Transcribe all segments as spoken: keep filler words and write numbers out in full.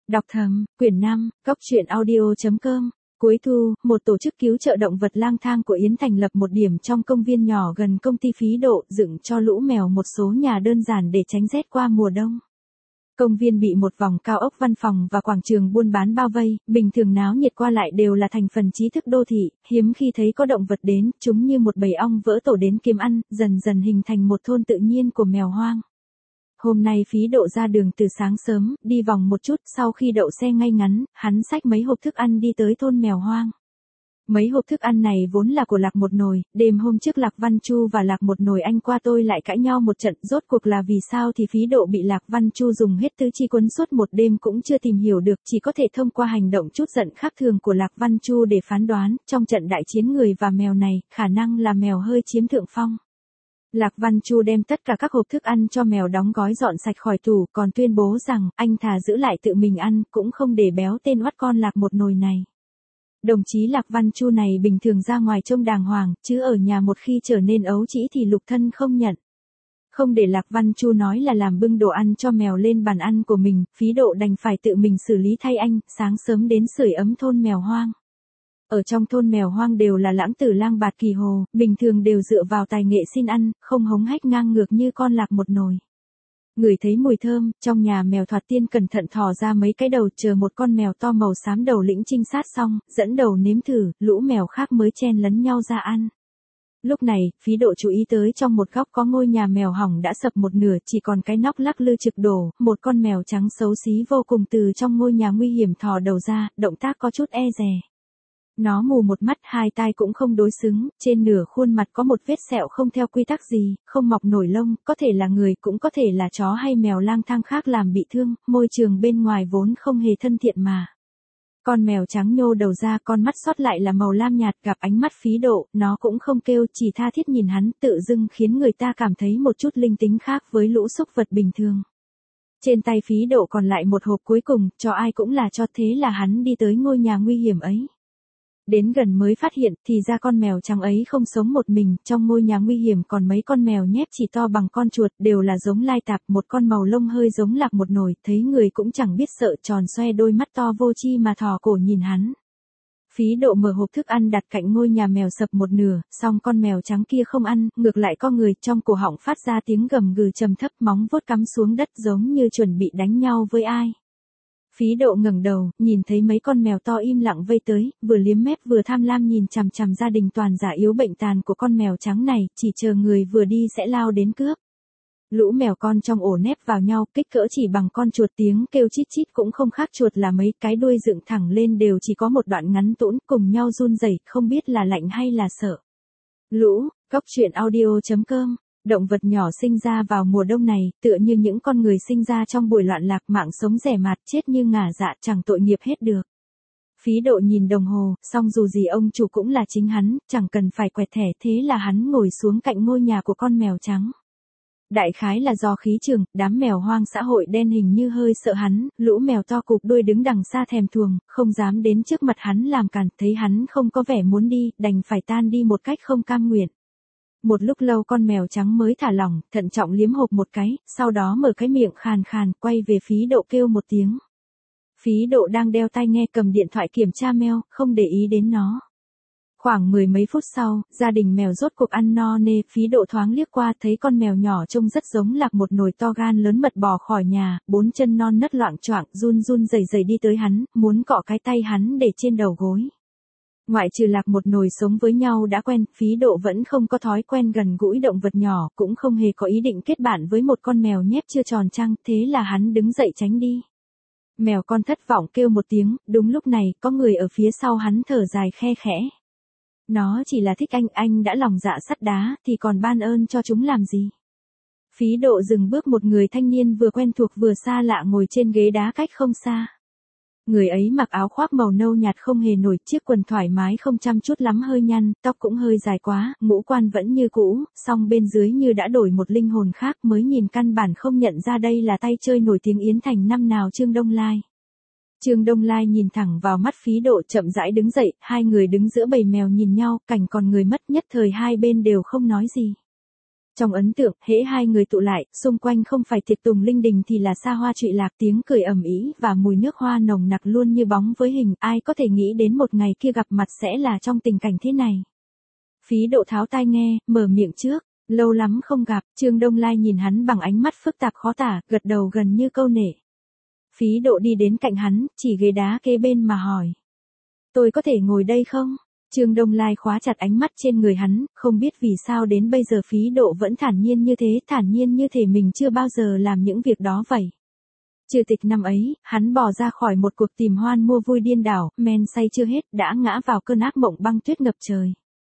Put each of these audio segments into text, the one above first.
Đọc thầm, quyển năm, góc truyện audio chấm com. Cuối thu, một tổ chức cứu trợ động vật lang thang của Yến thành lập một điểm trong công viên nhỏ gần công ty Phí Độ, dựng cho lũ mèo một số nhà đơn giản để tránh rét qua mùa đông. Công viên bị một vòng cao ốc văn phòng và quảng trường buôn bán bao vây, bình thường náo nhiệt qua lại đều là thành phần trí thức đô thị, hiếm khi thấy có động vật đến, chúng như một bầy ong vỡ tổ đến kiếm ăn, dần dần hình thành một thôn tự nhiên của mèo hoang. Hôm nay Phí Độ ra đường từ sáng sớm, đi vòng một chút, sau khi đậu xe ngay ngắn, hắn xách mấy hộp thức ăn đi tới thôn mèo hoang. Mấy hộp thức ăn này vốn là của Lạc Một Nồi, đêm hôm trước Lạc Văn Chu và Lạc Một Nồi anh qua tôi lại cãi nhau một trận, rốt cuộc là vì sao thì Phí Độ bị Lạc Văn Chu dùng hết tứ chi quấn suốt một đêm cũng chưa tìm hiểu được, chỉ có thể thông qua hành động chút giận khác thường của Lạc Văn Chu để phán đoán, trong trận đại chiến người và mèo này, khả năng là mèo hơi chiếm thượng phong. Lạc Văn Chu đem tất cả các hộp thức ăn cho mèo đóng gói dọn sạch khỏi tủ, còn tuyên bố rằng, anh thà giữ lại tự mình ăn, cũng không để béo tên oắt con Lạc Một Nồi này. Đồng chí Lạc Văn Chu này bình thường ra ngoài trông đàng hoàng, chứ ở nhà một khi trở nên ấu trĩ thì lục thân không nhận. Không để Lạc Văn Chu nói là làm bưng đồ ăn cho mèo lên bàn ăn của mình, Phí Độ đành phải tự mình xử lý thay anh, sáng sớm đến sưởi ấm thôn mèo hoang. Ở trong thôn mèo hoang đều là lãng tử lang bạt kỳ hồ, bình thường đều dựa vào tài nghệ xin ăn, không hống hách ngang ngược như con Lạc Một Nồi. Ngửi thấy mùi thơm, trong nhà mèo Thoạt Tiên cẩn thận thò ra mấy cái đầu, chờ một con mèo to màu xám đầu lĩnh trinh sát xong, dẫn đầu nếm thử, lũ mèo khác mới chen lấn nhau ra ăn. Lúc này, Phí Độ chú ý tới trong một góc có ngôi nhà mèo hỏng đã sập một nửa, chỉ còn cái nóc lắc lư trực đổ, một con mèo trắng xấu xí vô cùng từ trong ngôi nhà nguy hiểm thò đầu ra, động tác có chút e dè. Nó mù một mắt, hai tai cũng không đối xứng, trên nửa khuôn mặt có một vết sẹo không theo quy tắc gì, không mọc nổi lông, có thể là người cũng có thể là chó hay mèo lang thang khác làm bị thương, môi trường bên ngoài vốn không hề thân thiện mà. Con mèo trắng nhô đầu ra, con mắt sót lại là màu lam nhạt, gặp ánh mắt Phí Độ, nó cũng không kêu, chỉ tha thiết nhìn hắn, tự dưng khiến người ta cảm thấy một chút linh tính khác với lũ súc vật bình thường. Trên tay Phí Độ còn lại một hộp cuối cùng, cho ai cũng là cho, thế là hắn đi tới ngôi nhà nguy hiểm ấy. Đến gần mới phát hiện, thì ra con mèo trắng ấy không sống một mình, trong ngôi nhà nguy hiểm còn mấy con mèo nhép chỉ to bằng con chuột, đều là giống lai tạp, một con màu lông hơi giống Lạc Một Nồi, thấy người cũng chẳng biết sợ, tròn xoe đôi mắt to vô tri mà thò cổ nhìn hắn. Phí Độ mở hộp thức ăn đặt cạnh ngôi nhà mèo sập một nửa, xong con mèo trắng kia không ăn, ngược lại có người, trong cổ họng phát ra tiếng gầm gừ trầm thấp, móng vuốt cắm xuống đất giống như chuẩn bị đánh nhau với ai. Phí Độ ngẩng đầu, nhìn thấy mấy con mèo to im lặng vây tới, vừa liếm mép vừa tham lam nhìn chằm chằm gia đình toàn giả yếu bệnh tàn của con mèo trắng này, chỉ chờ người vừa đi sẽ lao đến cướp. Lũ mèo con trong ổ nép vào nhau, kích cỡ chỉ bằng con chuột, tiếng kêu chít chít cũng không khác chuột là mấy, cái đuôi dựng thẳng lên đều chỉ có một đoạn ngắn tũn, cùng nhau run rẩy, không biết là lạnh hay là sợ. Lũ, góc truyện audio chấm com. Động vật nhỏ sinh ra vào mùa đông này, tựa như những con người sinh ra trong buổi loạn lạc, mạng sống rẻ mạt, chết như ngả dạ, chẳng tội nghiệp hết được. Phí Độ nhìn đồng hồ, xong dù gì ông chủ cũng là chính hắn, chẳng cần phải quẹt thẻ, thế là hắn ngồi xuống cạnh ngôi nhà của con mèo trắng. Đại khái là do khí trường, đám mèo hoang xã hội đen hình như hơi sợ hắn, lũ mèo to cụp đuôi đứng đằng xa thèm thuồng, không dám đến trước mặt hắn làm cản, thấy hắn không có vẻ muốn đi, đành phải tan đi một cách không cam nguyện. Một lúc lâu con mèo trắng mới thả lỏng, thận trọng liếm hộp một cái, sau đó mở cái miệng khàn khàn, quay về Phí Độ kêu một tiếng. Phí Độ đang đeo tai nghe cầm điện thoại kiểm tra mail, không để ý đến nó. Khoảng mười mấy phút sau, gia đình mèo rốt cuộc ăn no nê, Phí Độ thoáng liếc qua thấy con mèo nhỏ trông rất giống Lạc Một Nồi to gan lớn mật bò khỏi nhà, bốn chân non nớt loạng choạng, run run rẩy rẩy đi tới hắn, muốn cọ cái tay hắn để trên đầu gối. Ngoại trừ Lạc Một Nồi sống với nhau đã quen, Phí Độ vẫn không có thói quen gần gũi động vật nhỏ, cũng không hề có ý định kết bạn với một con mèo nhép chưa tròn trăng, thế là hắn đứng dậy tránh đi. Mèo con thất vọng kêu một tiếng, đúng lúc này, có người ở phía sau hắn thở dài khe khẽ. Nó chỉ là thích anh, anh đã lòng dạ sắt đá, thì còn ban ơn cho chúng làm gì? Phí Độ dừng bước, một người thanh niên vừa quen thuộc vừa xa lạ ngồi trên ghế đá cách không xa. Người ấy mặc áo khoác màu nâu nhạt không hề nổi, chiếc quần thoải mái không chăm chút lắm hơi nhăn, tóc cũng hơi dài quá, ngũ quan vẫn như cũ, song bên dưới như đã đổi một linh hồn khác, mới nhìn căn bản không nhận ra đây là tay chơi nổi tiếng Yến thành năm nào Trương Đông Lai. Trương Đông Lai nhìn thẳng vào mắt Phí Độ, chậm rãi đứng dậy, hai người đứng giữa bầy mèo nhìn nhau, cảnh còn người mất, nhất thời hai bên đều không nói gì. Trong ấn tượng, hễ hai người tụ lại, xung quanh không phải tiệc tùng linh đình thì là xa hoa trụy lạc, tiếng cười ầm ĩ và mùi nước hoa nồng nặc luôn như bóng với hình, ai có thể nghĩ đến một ngày kia gặp mặt sẽ là trong tình cảnh thế này. Phí Độ tháo tai nghe, mở miệng trước, lâu lắm không gặp, Trương Đông Lai nhìn hắn bằng ánh mắt phức tạp khó tả, gật đầu gần như câu nể. Phí Độ đi đến cạnh hắn, chỉ ghế đá kế bên mà hỏi. Tôi có thể ngồi đây không? Trương Đông Lai khóa chặt ánh mắt trên người hắn, không biết vì sao đến bây giờ Phí Độ vẫn thản nhiên như thế, thản nhiên như thể mình chưa bao giờ làm những việc đó vậy. Trừ tịch năm ấy, hắn bỏ ra khỏi một cuộc tìm hoan mua vui điên đảo, men say chưa hết, đã ngã vào cơn ác mộng băng tuyết ngập trời.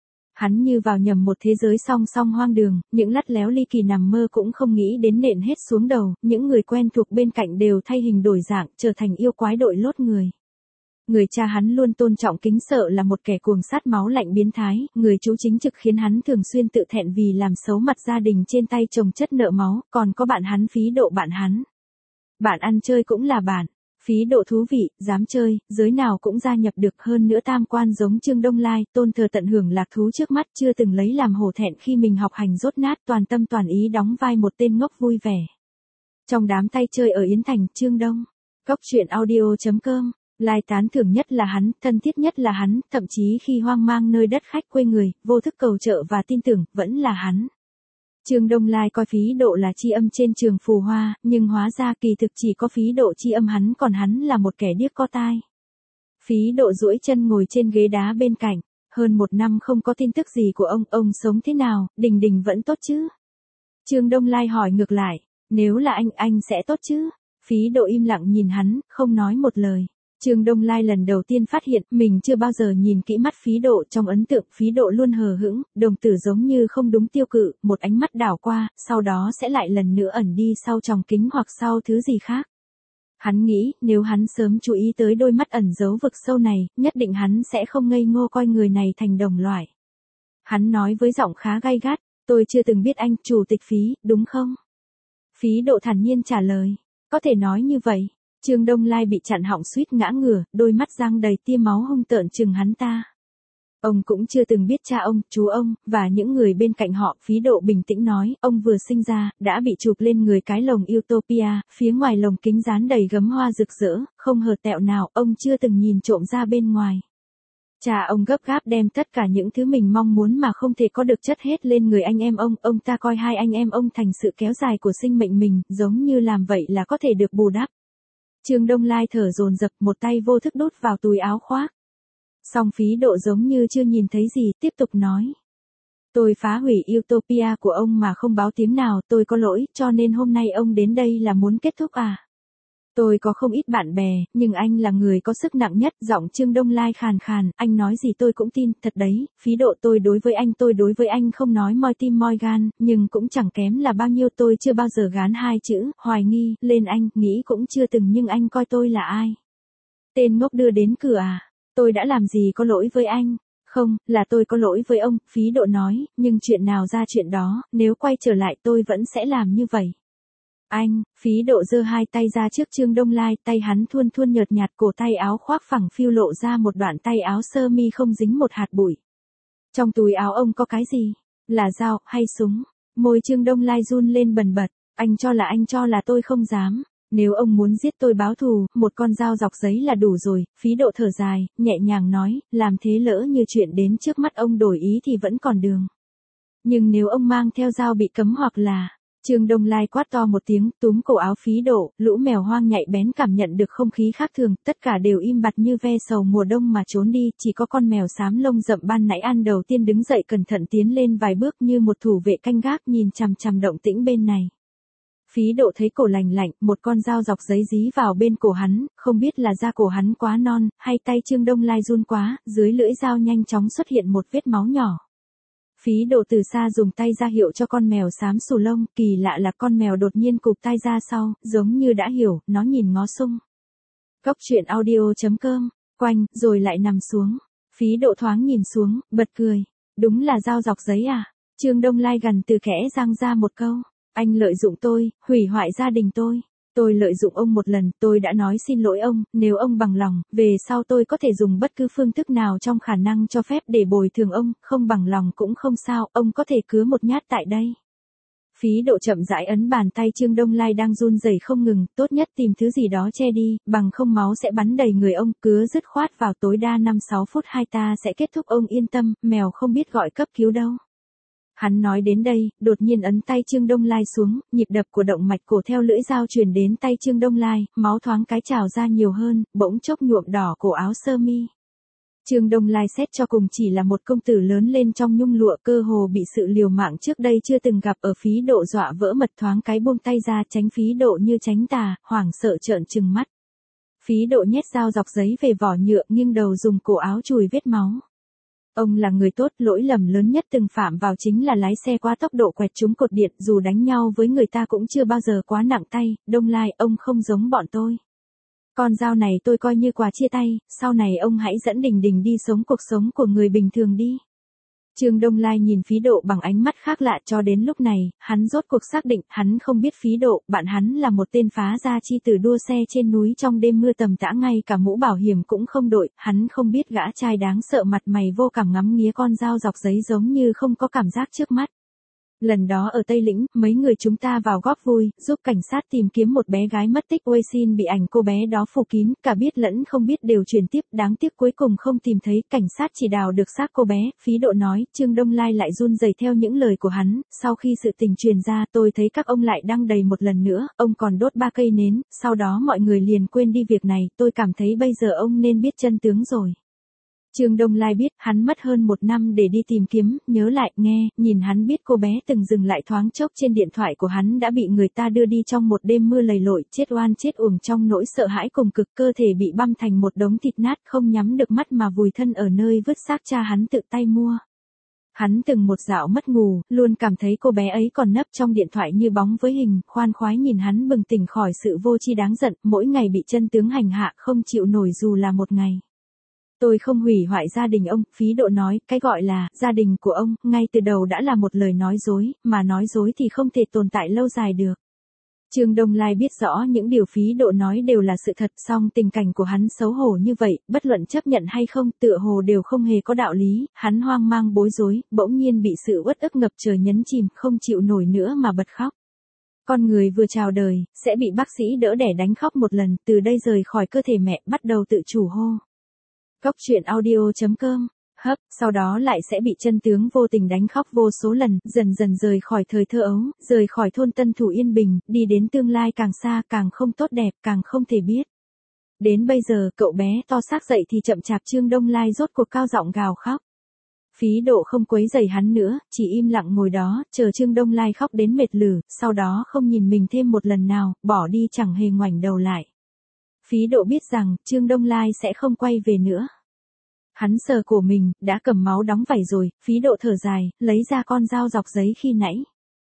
Hắn như vào nhầm một thế giới song song hoang đường, những lắt léo ly kỳ nằm mơ cũng không nghĩ đến nện hết xuống đầu, những người quen thuộc bên cạnh đều thay hình đổi dạng, trở thành yêu quái đội lốt người. Người cha hắn luôn tôn trọng kính sợ là một kẻ cuồng sát máu lạnh biến thái, người chú chính trực khiến hắn thường xuyên tự thẹn vì làm xấu mặt gia đình trên tay chồng chất nợ máu, còn có bạn hắn Phí Độ bạn hắn. Bạn ăn chơi cũng là bạn. Phí Độ thú vị, dám chơi, giới nào cũng gia nhập được, hơn nữa tam quan giống Trương Đông Lai, tôn thờ tận hưởng lạc thú trước mắt, chưa từng lấy làm hổ thẹn khi mình học hành dốt nát, toàn tâm toàn ý đóng vai một tên ngốc vui vẻ. Trong đám tay chơi ở Yến Thành, Trương Đông, Cốc truyện audio chấm com, Lai tán thưởng nhất là hắn, thân thiết nhất là hắn, thậm chí khi hoang mang nơi đất khách quê người, vô thức cầu trợ và tin tưởng, vẫn là hắn. Trương Đông Lai coi Phí Độ là tri âm trên trường phù hoa, nhưng hóa ra kỳ thực chỉ có Phí Độ tri âm hắn, còn hắn là một kẻ điếc có tai. Phí Độ duỗi chân ngồi trên ghế đá bên cạnh, hơn một năm không có tin tức gì của ông, ông sống thế nào, Đình Đình vẫn tốt chứ? Trương Đông Lai hỏi ngược lại, nếu là anh, anh sẽ tốt chứ? Phí Độ im lặng nhìn hắn, không nói một lời. Trương Đông Lai lần đầu tiên phát hiện mình chưa bao giờ nhìn kỹ mắt Phí Độ, trong ấn tượng Phí Độ luôn hờ hững, đồng tử giống như không đúng tiêu cự, một ánh mắt đảo qua, sau đó sẽ lại lần nữa ẩn đi sau tròng kính hoặc sau thứ gì khác. Hắn nghĩ, nếu hắn sớm chú ý tới đôi mắt ẩn giấu vực sâu này, nhất định hắn sẽ không ngây ngô coi người này thành đồng loại. Hắn nói với giọng khá gay gắt, tôi chưa từng biết anh, chủ tịch Phí, đúng không? Phí Độ thản nhiên trả lời, có thể nói như vậy. Trương Đông Lai bị chặn họng suýt ngã ngửa, đôi mắt giăng đầy tia máu hung tợn chừng hắn ta. Ông cũng chưa từng biết cha ông, chú ông, và những người bên cạnh họ. Phí Độ bình tĩnh nói, ông vừa sinh ra, đã bị chụp lên người cái lồng Utopia, phía ngoài lồng kính dán đầy gấm hoa rực rỡ, không hở tẹo nào, ông chưa từng nhìn trộm ra bên ngoài. Cha ông gấp gáp đem tất cả những thứ mình mong muốn mà không thể có được chất hết lên người anh em ông, ông ta coi hai anh em ông thành sự kéo dài của sinh mệnh mình, giống như làm vậy là có thể được bù đắp. Trương Đông Lai thở dồn dập, một tay vô thức đút vào túi áo khoác. Song Phí Độ giống như chưa nhìn thấy gì, tiếp tục nói. Tôi phá hủy Utopia của ông mà không báo tiếng nào, tôi có lỗi, cho nên hôm nay ông đến đây là muốn kết thúc à? Tôi có không ít bạn bè, nhưng anh là người có sức nặng nhất, giọng Trương Đông Lai khàn khàn, anh nói gì tôi cũng tin, thật đấy, Phí Độ, tôi đối với anh, tôi đối với anh không nói moi tim moi gan, nhưng cũng chẳng kém là bao nhiêu, tôi chưa bao giờ gán hai chữ, hoài nghi, lên anh, nghĩ cũng chưa từng, nhưng anh coi tôi là ai? Tên ngốc đưa đến cửa à? Tôi đã làm gì có lỗi với anh? Không, là tôi có lỗi với ông, Phí Độ nói, nhưng chuyện nào ra chuyện đó, nếu quay trở lại tôi vẫn sẽ làm như vậy. Anh, Phí Độ giơ hai tay ra trước Trương Đông Lai, tay hắn thuôn thuôn nhợt nhạt, cổ tay áo khoác phẳng phiu lộ ra một đoạn tay áo sơ mi không dính một hạt bụi. Trong túi áo ông có cái gì? Là dao, hay súng? Môi Trương Đông Lai run lên bần bật, anh cho là anh cho là tôi không dám. Nếu ông muốn giết tôi báo thù, một con dao dọc giấy là đủ rồi. Phí Độ thở dài, nhẹ nhàng nói, làm thế lỡ như chuyện đến trước mắt ông đổi ý thì vẫn còn đường. Nhưng nếu ông mang theo dao bị cấm hoặc là... Trương Đông Lai quát to một tiếng, túm cổ áo Phí Độ, lũ mèo hoang nhạy bén cảm nhận được không khí khác thường, tất cả đều im bặt như ve sầu mùa đông mà trốn đi, chỉ có con mèo xám lông rậm ban nãy ăn đầu tiên đứng dậy cẩn thận tiến lên vài bước như một thủ vệ canh gác nhìn chằm chằm động tĩnh bên này. Phí Độ thấy cổ lành lạnh, một con dao dọc giấy dí vào bên cổ hắn, không biết là da cổ hắn quá non, hay tay Trương Đông Lai run quá, dưới lưỡi dao nhanh chóng xuất hiện một vết máu nhỏ. Phí Độ từ xa dùng tay ra hiệu cho con mèo xám xù lông, kỳ lạ là con mèo đột nhiên cụp tai ra sau, giống như đã hiểu, nó nhìn ngó sung. Cốc truyện audio chấm com, quanh, rồi lại nằm xuống. Phí Độ thoáng nhìn xuống, bật cười. Đúng là dao dọc giấy à? Trương Đông Lai gằn từ kẽ răng ra một câu. Anh lợi dụng tôi, hủy hoại gia đình tôi. Tôi lợi dụng ông một lần, tôi đã nói xin lỗi ông, nếu ông bằng lòng, về sau tôi có thể dùng bất cứ phương thức nào trong khả năng cho phép để bồi thường ông, không bằng lòng cũng không sao, ông có thể cứa một nhát tại đây. Phí Độ chậm rãi ấn bàn tay Trương Đông Lai đang run rẩy không ngừng, tốt nhất tìm thứ gì đó che đi, bằng không máu sẽ bắn đầy người ông, cứ dứt khoát vào tối đa năm sáu phút hai ta sẽ kết thúc, ông yên tâm, mèo không biết gọi cấp cứu đâu. Hắn nói đến đây, đột nhiên ấn tay Trương Đông Lai xuống, nhịp đập của động mạch cổ theo lưỡi dao truyền đến tay Trương Đông Lai, máu thoáng cái trào ra nhiều hơn, bỗng chốc nhuộm đỏ cổ áo sơ mi. Trương Đông Lai xét cho cùng chỉ là một công tử lớn lên trong nhung lụa, cơ hồ bị sự liều mạng trước đây chưa từng gặp ở Phí Độ dọa vỡ mật, thoáng cái buông tay ra tránh Phí Độ như tránh tà, hoảng sợ trợn trừng mắt. Phí Độ nhét dao dọc giấy về vỏ nhựa, nghiêng đầu dùng cổ áo chùi vết máu. Ông là người tốt, lỗi lầm lớn nhất từng phạm vào chính là lái xe quá tốc độ quẹt trúng cột điện, dù đánh nhau với người ta cũng chưa bao giờ quá nặng tay. Đông Lai, ông không giống bọn tôi. Con dao này tôi coi như quà chia tay, sau này ông hãy dẫn Đình Đình đi sống cuộc sống của người bình thường đi. Trương Đông Lai nhìn Phí Độ bằng ánh mắt khác lạ, cho đến lúc này, hắn rốt cuộc xác định, hắn không biết Phí Độ, bạn hắn là một tên phá gia chi tử đua xe trên núi trong đêm mưa tầm tã, ngay cả mũ bảo hiểm cũng không đội, hắn không biết gã trai đáng sợ mặt mày vô cảm ngắm nghía con dao dọc giấy giống như không có cảm giác trước mắt. Lần đó ở Tây Lĩnh, mấy người chúng ta vào góp vui, giúp cảnh sát tìm kiếm một bé gái mất tích, quay xin bị ảnh cô bé đó phủ kín, cả biết lẫn không biết đều truyền tiếp, đáng tiếc cuối cùng không tìm thấy, cảnh sát chỉ đào được xác cô bé. Phí Độ nói. Trương Đông Lai lại run rẩy theo những lời của hắn, sau khi sự tình truyền ra, tôi thấy các ông lại đăng đầy một lần nữa, ông còn đốt ba cây nến, sau đó mọi người liền quên đi việc này, tôi cảm thấy bây giờ ông nên biết chân tướng rồi. Trương Đông Lai biết, hắn mất hơn một năm để đi tìm kiếm, nhớ lại, nghe, nhìn hắn biết cô bé từng dừng lại thoáng chốc trên điện thoại của hắn đã bị người ta đưa đi trong một đêm mưa lầy lội, chết oan chết uổng trong nỗi sợ hãi cùng cực, cơ thể bị băm thành một đống thịt nát, không nhắm được mắt mà vùi thân ở nơi vứt xác cha hắn tự tay mua. Hắn từng một dạo mất ngủ, luôn cảm thấy cô bé ấy còn nấp trong điện thoại như bóng với hình, khoan khoái nhìn hắn bừng tỉnh khỏi sự vô tri đáng giận, mỗi ngày bị chân tướng hành hạ không chịu nổi dù là một ngày. Tôi không hủy hoại gia đình ông, Phí Độ nói, cái gọi là gia đình của ông, ngay từ đầu đã là một lời nói dối, mà nói dối thì không thể tồn tại lâu dài được. Trương Đông Lai biết rõ những điều Phí Độ nói đều là sự thật, song tình cảnh của hắn xấu hổ như vậy, bất luận chấp nhận hay không, tựa hồ đều không hề có đạo lý, hắn hoang mang bối rối, bỗng nhiên bị sự uất ức ngập trời nhấn chìm, không chịu nổi nữa mà bật khóc. Con người vừa chào đời, sẽ bị bác sĩ đỡ đẻ đánh khóc một lần, từ đây rời khỏi cơ thể mẹ, bắt đầu tự chủ hô. Cốc truyện audio chấm com, hấp, sau đó lại sẽ bị chân tướng vô tình đánh khóc vô số lần, dần dần rời khỏi thời thơ ấu, rời khỏi thôn Tân Thủ yên bình, đi đến tương lai càng xa, càng không tốt đẹp, càng không thể biết. Đến bây giờ, cậu bé to xác dậy thì chậm chạp Trương Đông Lai rốt cuộc cao giọng gào khóc. Phí Độ không quấy rầy hắn nữa, chỉ im lặng ngồi đó, chờ Trương Đông Lai khóc đến mệt lử, sau đó không nhìn mình thêm một lần nào, bỏ đi chẳng hề ngoảnh đầu lại. Phí Độ biết rằng, Trương Đông Lai sẽ không quay về nữa. Hắn sờ cổ mình, đã cầm máu đóng vảy rồi, Phí Độ thở dài, lấy ra con dao dọc giấy khi nãy.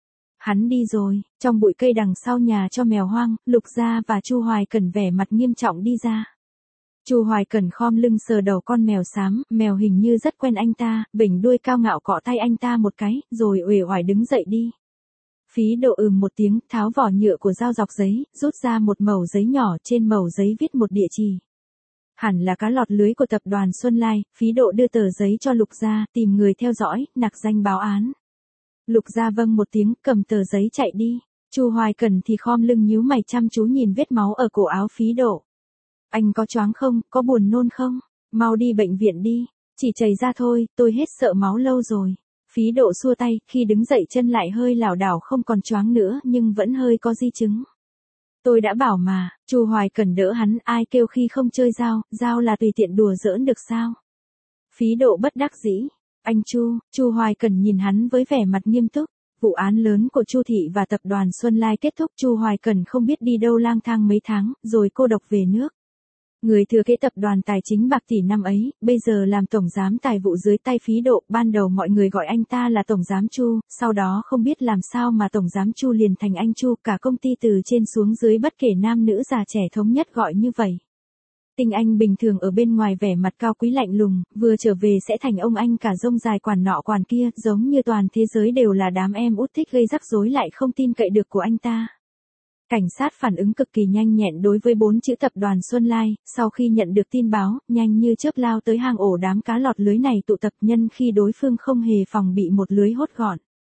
Hắn đi rồi, trong bụi cây đằng sau nhà cho mèo hoang, Lục Gia và Chu Hoài Cẩn vẻ mặt nghiêm trọng đi ra. Chu Hoài Cẩn khom lưng sờ đầu con mèo xám, mèo hình như rất quen anh ta, vểnh đuôi cao ngạo cọ tay anh ta một cái, rồi uể oải đứng dậy đi. Phí Độ ừm một tiếng, tháo vỏ nhựa của dao dọc giấy, rút ra một mẩu giấy nhỏ, trên mẩu giấy viết một địa chỉ. Hẳn là cá lọt lưới của tập đoàn Xuân Lai. Phí Độ đưa tờ giấy cho Lục Gia, tìm người theo dõi, nặc danh báo án. Lục Gia vâng một tiếng, cầm tờ giấy chạy đi. Chu Hoài Cẩn thì khom lưng nhíu mày chăm chú nhìn vết máu ở cổ áo Phí Độ. Anh có choáng không, có buồn nôn không? Mau đi bệnh viện đi. Chỉ chảy ra thôi, tôi hết sợ máu lâu rồi. Phí Độ xua tay, khi đứng dậy chân lại hơi lảo đảo, không còn choáng nữa, nhưng vẫn hơi có di chứng. Tôi đã bảo mà. Chu Hoài Cẩn đỡ hắn, ai kêu khi không chơi dao, dao là tùy tiện đùa giỡn được sao? Phí Độ bất đắc dĩ. Anh Chu, Chu Hoài Cẩn nhìn hắn với vẻ mặt nghiêm túc. Vụ án lớn của Chu thị và tập đoàn Xuân Lai kết thúc, Chu Hoài Cẩn không biết đi đâu lang thang mấy tháng, rồi cô độc về nước. Người thừa kế tập đoàn tài chính bạc tỷ năm ấy, bây giờ làm tổng giám tài vụ dưới tay Phí Độ, ban đầu mọi người gọi anh ta là tổng giám Chu, sau đó không biết làm sao mà tổng giám Chu liền thành anh Chu, cả công ty từ trên xuống dưới bất kể nam nữ già trẻ thống nhất gọi như vậy. Tinh Anh bình thường ở bên ngoài vẻ mặt cao quý lạnh lùng, vừa trở về sẽ thành ông anh cả rông dài quản nọ quản kia, giống như toàn thế giới đều là đám em út thích gây rắc rối lại không tin cậy được của anh ta. Cảnh sát phản ứng cực kỳ nhanh nhẹn đối với bốn chữ tập đoàn Xuân Lai, sau khi nhận được tin báo, nhanh như chớp lao tới hang ổ đám cá lọt lưới này tụ tập, nhân khi đối phương không hề phòng bị một lưới hốt gọn.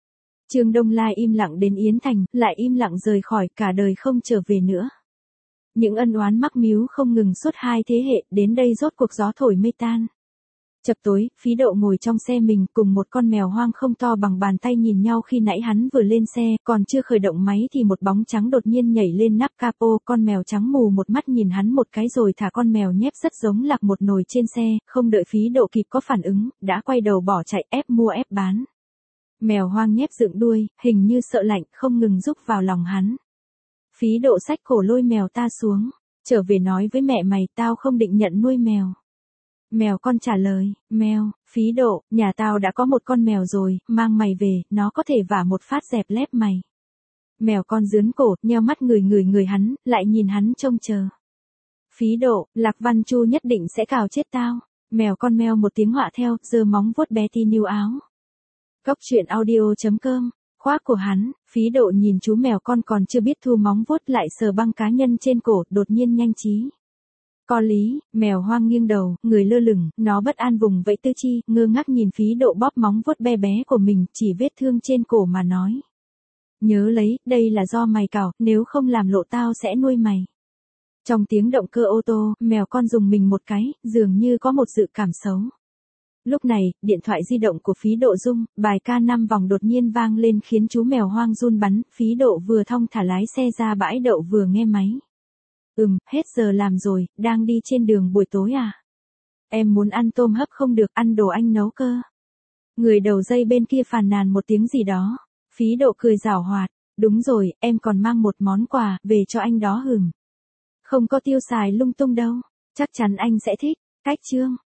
Trương Đông Lai im lặng đến Yến Thành, lại im lặng rời khỏi, cả đời không trở về nữa. Những ân oán mắc míu không ngừng suốt hai thế hệ, đến đây rốt cuộc gió thổi mây tan. Chập tối, Phí Độ ngồi trong xe mình cùng một con mèo hoang không to bằng bàn tay nhìn nhau khi nãy hắn vừa lên xe, còn chưa khởi động máy thì một bóng trắng đột nhiên nhảy lên nắp capo, con mèo trắng mù một mắt nhìn hắn một cái rồi thả con mèo nhép rất giống lạc một nồi trên xe, không đợi Phí Độ kịp có phản ứng, đã quay đầu bỏ chạy ép mua ép bán. Mèo hoang nhép dựng đuôi, hình như sợ lạnh, không ngừng rúc vào lòng hắn. Phí Độ xách cổ lôi mèo ta xuống, trở về nói với mẹ mày tao không định nhận nuôi mèo. Mèo con trả lời, mèo, Phí Độ, nhà tao đã có một con mèo rồi, mang mày về, nó có thể vả một phát dẹp lép mày. Mèo con giướn cổ, nheo mắt người người người hắn, lại nhìn hắn trông chờ. Phí Độ, Lạc Văn Chu nhất định sẽ cào chết tao. Mèo con meo một tiếng họa theo, giơ móng vuốt bé tí níu áo. Góc truyện audio chấm com, khoác của hắn, Phí Độ nhìn chú mèo con còn chưa biết thu móng vuốt lại sờ băng cá nhân trên cổ, đột nhiên nhanh trí. Co lý, mèo hoang nghiêng đầu, người lơ lửng, nó bất an vùng vẫy tư chi, ngơ ngác nhìn Phí Độ bóp móng vuốt bé bé của mình, chỉ vết thương trên cổ mà nói. Nhớ lấy, đây là do mày cào, nếu không làm lộ tao sẽ nuôi mày. Trong tiếng động cơ ô tô, mèo con dùng mình một cái, dường như có một dự cảm xấu. Lúc này, điện thoại di động của Phí Độ rung, bài ca năm vòng đột nhiên vang lên khiến chú mèo hoang run bắn, Phí Độ vừa thong thả lái xe ra bãi đậu vừa nghe máy. Ừm, hết giờ làm rồi, đang đi trên đường buổi tối à? Em muốn ăn tôm hấp không được, ăn đồ anh nấu cơ. Người đầu dây bên kia phàn nàn một tiếng gì đó. Phí Độ cười giảo hoạt, đúng rồi, em còn mang một món quà, về cho anh đó hừm. Không có tiêu xài lung tung đâu, chắc chắn anh sẽ thích. Cách chương.